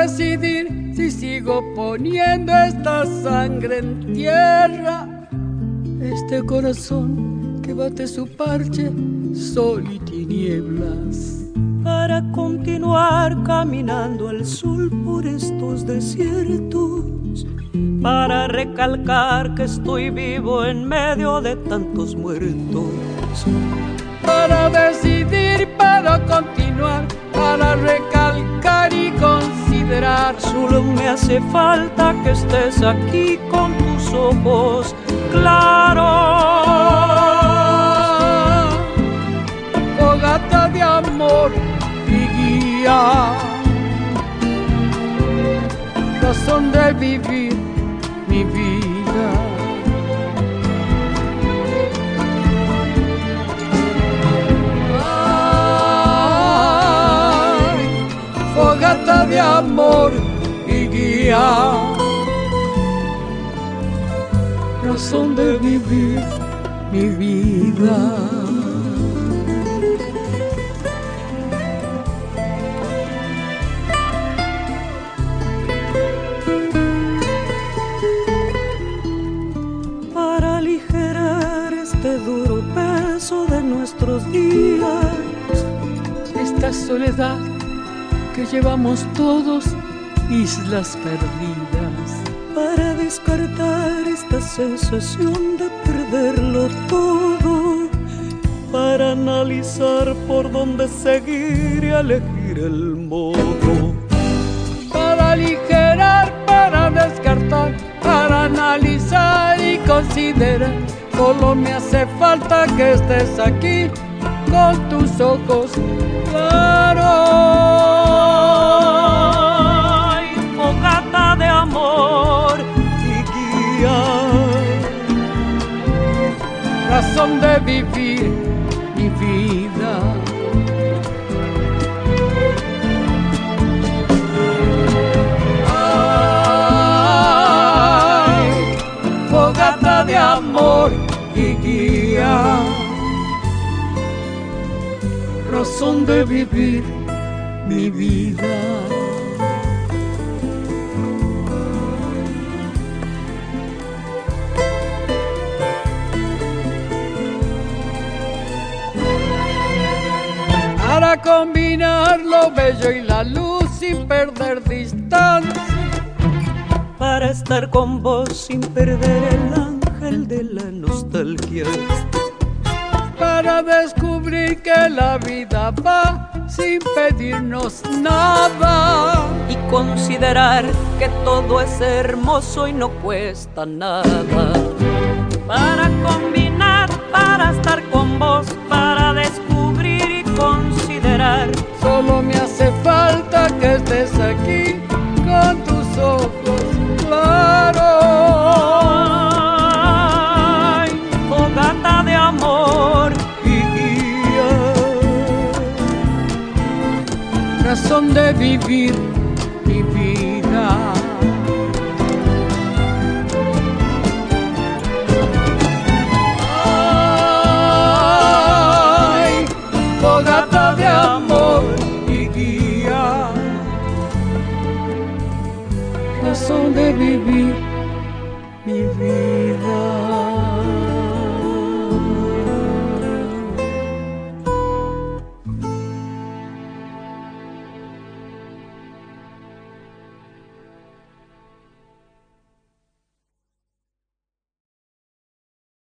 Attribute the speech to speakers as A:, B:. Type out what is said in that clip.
A: decidir si sigo poniendo esta sangre en tierra, este corazón que bate su parche, sol y tinieblas,
B: para continuar caminando al sol por estos desiertos, para recalcar que estoy vivo en medio de tantos muertos,
A: para decidir, para continuar, para recalcar y considerar.
B: Solo me hace falta que estés aquí con tus ojos claros.
A: Fogata de amor y guía, razón de vivir mi vida. Ay, fogata de amor y guía, razón de vivir mi vida.
B: Duro peso de nuestros días,
A: esta soledad que llevamos todos, islas perdidas,
B: para descartar esta sensación de perderlo todo, para analizar por dónde seguir y elegir el modo,
A: para aligerar, para descartar, para analizar y considerar. Solo me hace falta que estés aquí con tus ojos claros.
B: Ay, fogata de amor y guía,
A: razón de vivir mi vida. Ay, fogata de amor y guía, razón de vivir mi vida. Para combinar lo bello y la luz sin perder distancia,
B: para estar con vos sin perder el ángel de la nostalgia,
A: para descubrir que la vida va sin pedirnos nada
B: y considerar que todo es hermoso y no cuesta nada, para combinar, para estar con vos, para descubrir y considerar.
A: Solo me hace falta que estés aquí con tus ojos claros.
B: Ay, fogata de amor y guía,
A: razón de vivir mi vida. Ay, fogata de amor y guía, razón de vivir mi vida.